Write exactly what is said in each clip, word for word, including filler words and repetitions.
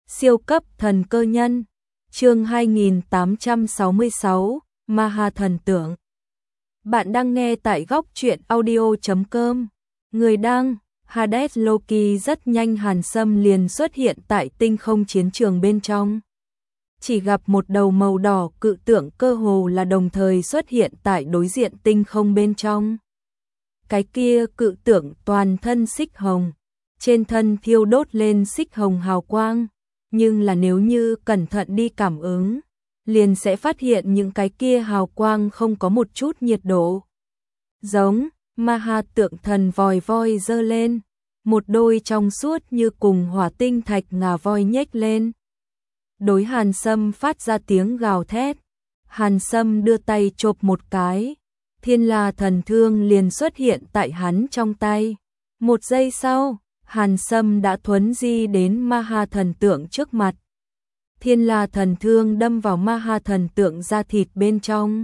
Siêu cấp thần cơ nhân, chương hai nghìn tám trăm sáu mươi sáu, Ma Ha thần tượng. Bạn đang nghe tại góc truyện audio chấm com. Người đăng, Hades Loki. Rất nhanh Hàn Sâm liền xuất hiện tại tinh không chiến trường bên trong. Chỉ gặp một đầu màu đỏ cự tượng cơ hồ là đồng thời xuất hiện tại đối diện tinh không bên trong. Cái kia cự tượng toàn thân xích hồng, trên thân thiêu đốt lên xích hồng hào quang. Nhưng là nếu như cẩn thận đi cảm ứng, liền sẽ phát hiện những cái kia hào quang không có một chút nhiệt độ. Giống, Ma Ha tượng thần vòi voi dơ lên, một đôi trong suốt như cùng hỏa tinh thạch ngà voi nhếch lên. Đối Hàn Sâm phát ra tiếng gào thét, Hàn Sâm đưa tay chộp một cái, Thiên La thần thương liền xuất hiện tại hắn trong tay. Một giây sau, Hàn Sâm đã thuấn di đến Ma Ha thần tượng trước mặt. Thiên La thần thương đâm vào Ma Ha thần tượng da thịt bên trong.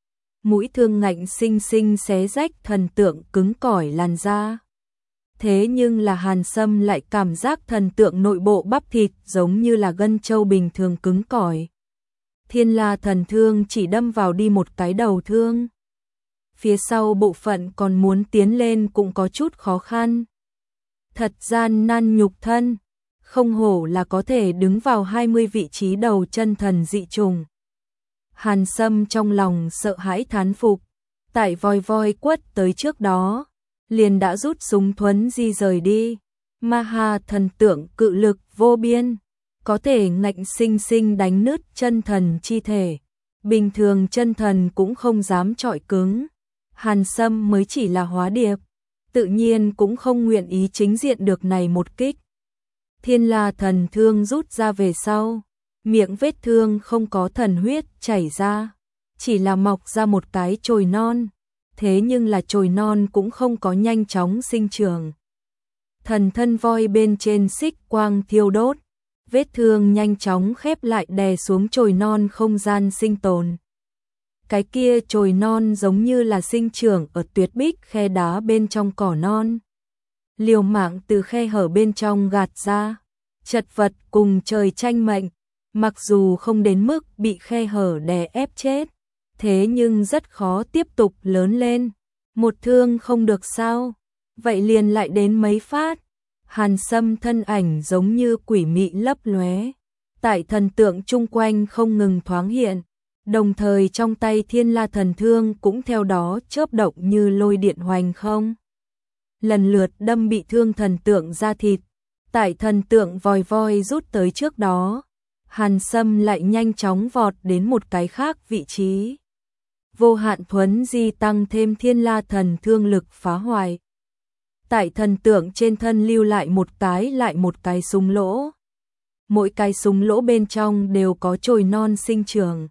Mũi thương ngạnh xinh xinh xé rách thần tượng cứng cỏi làn da. Thế nhưng là Hàn Sâm lại cảm giác thần tượng nội bộ bắp thịt giống như là gân trâu bình thường cứng cỏi. Thiên La thần thương chỉ đâm vào đi một cái đầu thương. Phía sau bộ phận còn muốn tiến lên cũng có chút khó khăn. Thật gian nan nhục thân, không hổ là có thể đứng vào hai mươi vị trí đầu chân thần dị trùng. Hàn Sâm trong lòng sợ hãi thán phục, tại voi voi quất tới trước đó, liền đã rút súng thuấn di rời đi. Ma Ha thần tượng cự lực vô biên, có thể ngạnh sinh sinh đánh nứt chân thần chi thể. Bình thường chân thần cũng không dám chọi cứng, Hàn Sâm mới chỉ là hóa điệp, tự nhiên cũng không nguyện ý chính diện được này một kích. Thiên La thần thương rút ra về sau, miệng vết thương không có thần huyết chảy ra, chỉ là mọc ra một cái chồi non, thế nhưng là chồi non cũng không có nhanh chóng sinh trưởng. Thần thân voi bên trên xích quang thiêu đốt, vết thương nhanh chóng khép lại đè xuống chồi non không gian sinh tồn. Cái kia chồi non giống như là sinh trưởng ở tuyết bích khe đá bên trong cỏ non. Liều mạng từ khe hở bên trong gạt ra, chật vật cùng trời tranh mệnh, mặc dù không đến mức bị khe hở đè ép chết, thế nhưng rất khó tiếp tục lớn lên. Một thương không được sao, vậy liền lại đến mấy phát. Hàn Sâm thân ảnh giống như quỷ mị lấp lóe, tại thần tượng chung quanh không ngừng thoáng hiện. Đồng thời trong tay Thiên La thần thương cũng theo đó chớp động như lôi điện hoành không. Lần lượt đâm bị thương thần tượng da thịt. Tại thần tượng vòi voi rút tới trước đó, Hàn Sâm lại nhanh chóng vọt đến một cái khác vị trí. Vô hạn thuấn di tăng thêm Thiên La thần thương lực phá hoại. Tại thần tượng trên thân lưu lại một cái lại một cái súng lỗ. Mỗi cái súng lỗ bên trong đều có chồi non sinh trưởng.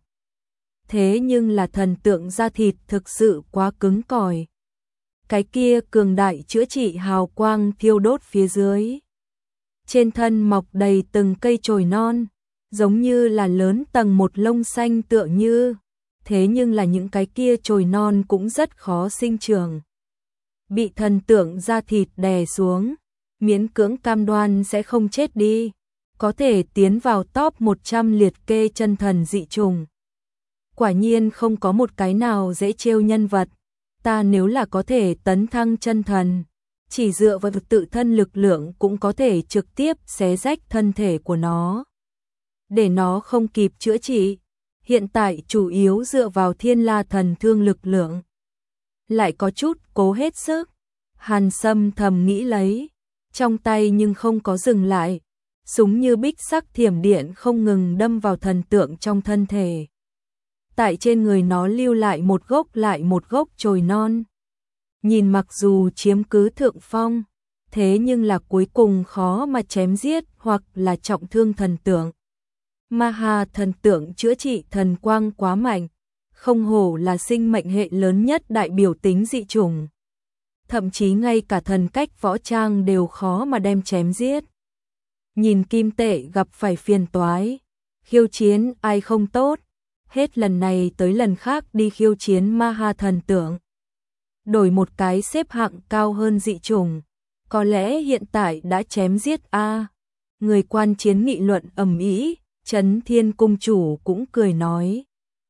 Thế nhưng là thần tượng da thịt thực sự quá cứng cỏi. Cái kia cường đại chữa trị hào quang thiêu đốt phía dưới. Trên thân mọc đầy từng cây chồi non, giống như là lớn tầng một lông xanh tựa như. Thế nhưng là những cái kia chồi non cũng rất khó sinh trưởng. Bị thần tượng da thịt đè xuống, miễn cưỡng cam đoan sẽ không chết đi. Có thể tiến vào top một trăm liệt kê chân thần dị trùng. Quả nhiên không có một cái nào dễ trêu nhân vật. Ta nếu là có thể tấn thăng chân thần, chỉ dựa vào tự thân lực lượng cũng có thể trực tiếp xé rách thân thể của nó. Để nó không kịp chữa trị, hiện tại chủ yếu dựa vào Thiên La thần thương lực lượng. Lại có chút cố hết sức, Hàn Sâm thầm nghĩ lấy, trong tay nhưng không có dừng lại, súng như bích sắc thiểm điện không ngừng đâm vào thần tượng trong thân thể. Tại trên người nó lưu lại một gốc lại một gốc chồi non. Nhìn mặc dù chiếm cứ thượng phong, thế nhưng là cuối cùng khó mà chém giết hoặc là trọng thương thần tượng. Ma Ha thần tượng chữa trị thần quang quá mạnh, không hổ là sinh mệnh hệ lớn nhất đại biểu tính dị chủng. Thậm chí ngay cả thần cách võ trang đều khó mà đem chém giết. Nhìn kim tệ gặp phải phiền toái, khiêu chiến ai không tốt. Hết lần này tới lần khác đi khiêu chiến Ma Ha thần tượng. Đổi một cái xếp hạng cao hơn dị chủng, có lẽ hiện tại đã chém giết a. Người quan chiến nghị luận ầm ĩ, Chấn Thiên cung chủ cũng cười nói.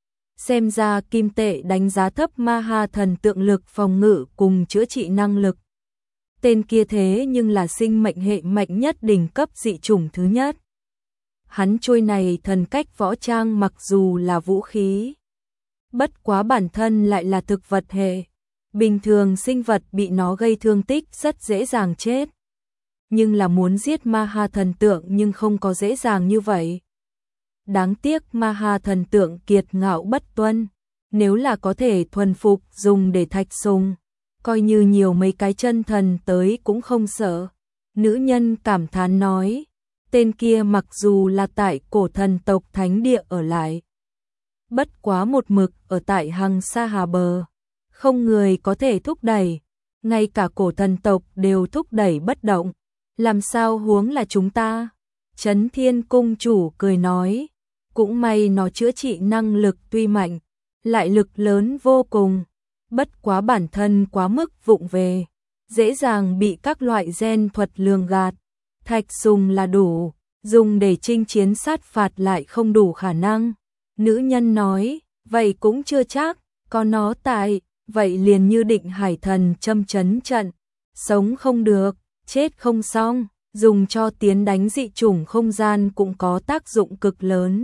Xem ra kim tệ đánh giá thấp ma ha thần tượng lực phòng ngự cùng chữa trị năng lực. Tên kia thế nhưng là sinh mệnh hệ mạnh nhất đỉnh cấp dị chủng thứ nhất. Hắn trôi này thần cách võ trang mặc dù là vũ khí, bất quá bản thân lại là thực vật hệ. Bình thường sinh vật bị nó gây thương tích rất dễ dàng chết. Nhưng là muốn giết ma ha thần tượng nhưng không có dễ dàng như vậy. Đáng tiếc ma ha thần tượng kiệt ngạo bất tuân. Nếu là có thể thuần phục dùng để thạch sùng, coi như nhiều mấy cái chân thần tới cũng không sợ. Nữ nhân cảm thán nói. Tên kia mặc dù là tại cổ thần tộc thánh địa ở lại, bất quá một mực ở tại Hằng Sa Hà bờ, không người có thể thúc đẩy, ngay cả cổ thần tộc đều thúc đẩy bất động, làm sao huống là chúng ta? Chấn Thiên cung chủ cười nói, cũng may nó chữa trị năng lực tuy mạnh, lại lực lớn vô cùng, bất quá bản thân quá mức vụng về, dễ dàng bị các loại gen thuật lường gạt. Thạch sùng là đủ, dùng để chinh chiến sát phạt lại không đủ khả năng. Nữ nhân nói, vậy cũng chưa chắc, có nó tại, vậy liền như định hải thần châm chấn trận, sống không được, chết không xong, dùng cho tiến đánh dị chủng không gian cũng có tác dụng cực lớn.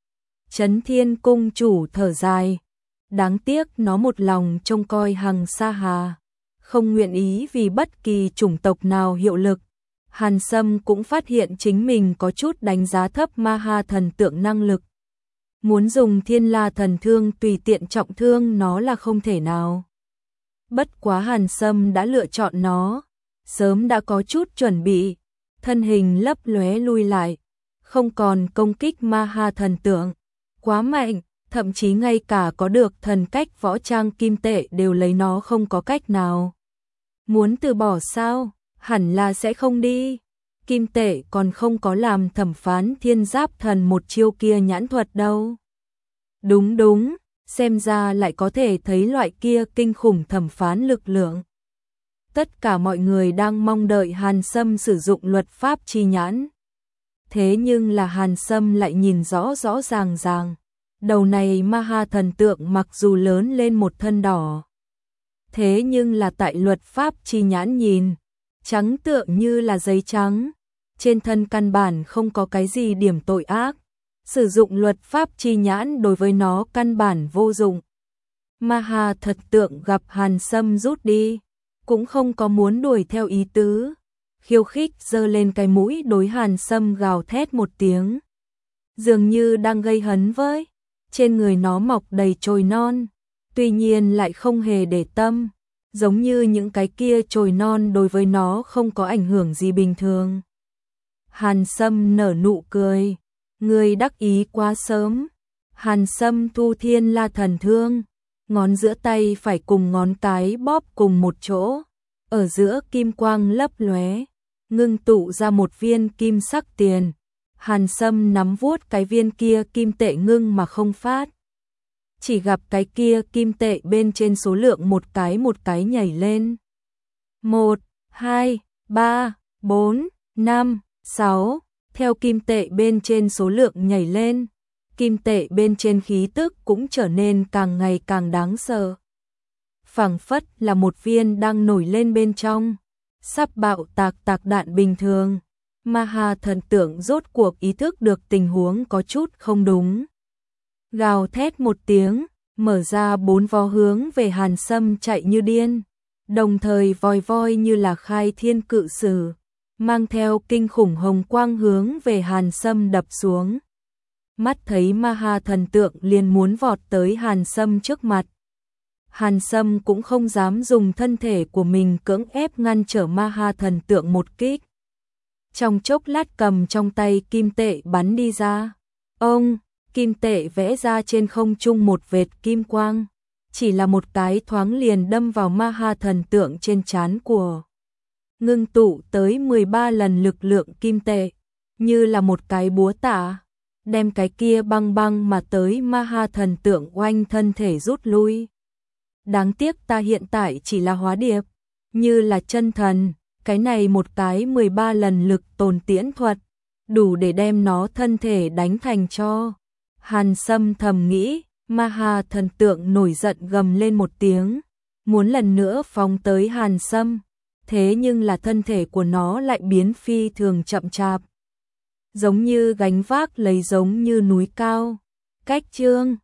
Chấn Thiên cung chủ thở dài, đáng tiếc nó một lòng trông coi Hằng Sa Hà, không nguyện ý vì bất kỳ chủng tộc nào hiệu lực. Hàn Sâm cũng phát hiện chính mình có chút đánh giá thấp ma ha thần tượng năng lực. Muốn dùng thiên la thần thương tùy tiện trọng thương nó là không thể nào. Bất quá Hàn Sâm đã lựa chọn nó, sớm đã có chút chuẩn bị, thân hình lấp lóe lui lại, không còn công kích ma ha thần tượng. Quá mạnh, thậm chí ngay cả có được thần cách võ trang kim tệ đều lấy nó không có cách nào. Muốn từ bỏ sao? Hẳn là sẽ không đi. Kim tệ còn không có làm thẩm phán thiên giáp thần một chiêu kia nhãn thuật đâu. Đúng đúng, xem ra lại có thể thấy loại kia kinh khủng thẩm phán lực lượng. Tất cả mọi người đang mong đợi Hàn Sâm sử dụng luật pháp chi nhãn. Thế nhưng là Hàn Sâm lại nhìn rõ rõ ràng ràng. Đầu này ma ha thần tượng mặc dù lớn lên một thân đỏ, thế nhưng là tại luật pháp chi nhãn nhìn, trắng tượng như là giấy trắng, trên thân căn bản không có cái gì điểm tội ác, sử dụng luật pháp chi nhãn đối với nó căn bản vô dụng. Ma ha thật tượng gặp Hàn Sâm rút đi, cũng không có muốn đuổi theo ý tứ, khiêu khích giơ lên cái mũi đối Hàn Sâm gào thét một tiếng, dường như đang gây hấn với. Trên người nó mọc đầy chồi non, tuy nhiên lại không hề để tâm, giống như những cái kia chồi non đối với nó không có ảnh hưởng gì bình thường. Hàn Sâm nở nụ cười, người đắc ý quá sớm. Hàn Sâm thu thiên la thần thương, ngón giữa tay phải cùng ngón cái bóp cùng một chỗ, ở giữa kim quang lấp lóe, ngưng tụ ra một viên kim sắc tiền. Hàn Sâm nắm vuốt cái viên kia kim tệ ngưng mà không phát. Chỉ gặp cái kia kim tệ bên trên số lượng một cái một cái nhảy lên. Một, hai, ba, bốn, năm, sáu. Theo kim tệ bên trên số lượng nhảy lên, kim tệ bên trên khí tức cũng trở nên càng ngày càng đáng sợ. Phảng phất là một viên đang nổi lên bên trong, sắp bạo tạc tạc đạn bình thường. Ma ha thần tượng rốt cuộc ý thức được tình huống có chút không đúng. Gào thét một tiếng, mở ra bốn vó hướng về Hàn Sâm chạy như điên. Đồng thời voi voi như là khai thiên cự sử, mang theo kinh khủng hồng quang hướng về Hàn Sâm đập xuống. Mắt thấy ma ha thần tượng liền muốn vọt tới Hàn Sâm trước mặt. Hàn Sâm cũng không dám dùng thân thể của mình cưỡng ép ngăn trở ma ha thần tượng một kích. Trong chốc lát cầm trong tay kim tệ bắn đi ra. Ông, kim tệ vẽ ra trên không trung một vệt kim quang. Chỉ là một cái thoáng liền đâm vào ma ha thần tượng trên trán của. Ngưng tụ tới mười ba lần lực lượng kim tệ. Như là một cái búa tạ. Đem cái kia băng băng mà tới ma ha thần tượng oanh thân thể rút lui. Đáng tiếc ta hiện tại chỉ là hóa điệp. Như là chân thần. Cái này một cái mười ba lần lực tồn tiễn thuật, đủ để đem nó thân thể đánh thành tro. Hàn Sâm thầm nghĩ, Ma Ha thần tượng nổi giận gầm lên một tiếng, muốn lần nữa phóng tới Hàn Sâm, thế nhưng là thân thể của nó lại biến phi thường chậm chạp, giống như gánh vác lấy giống như núi cao. Cách chương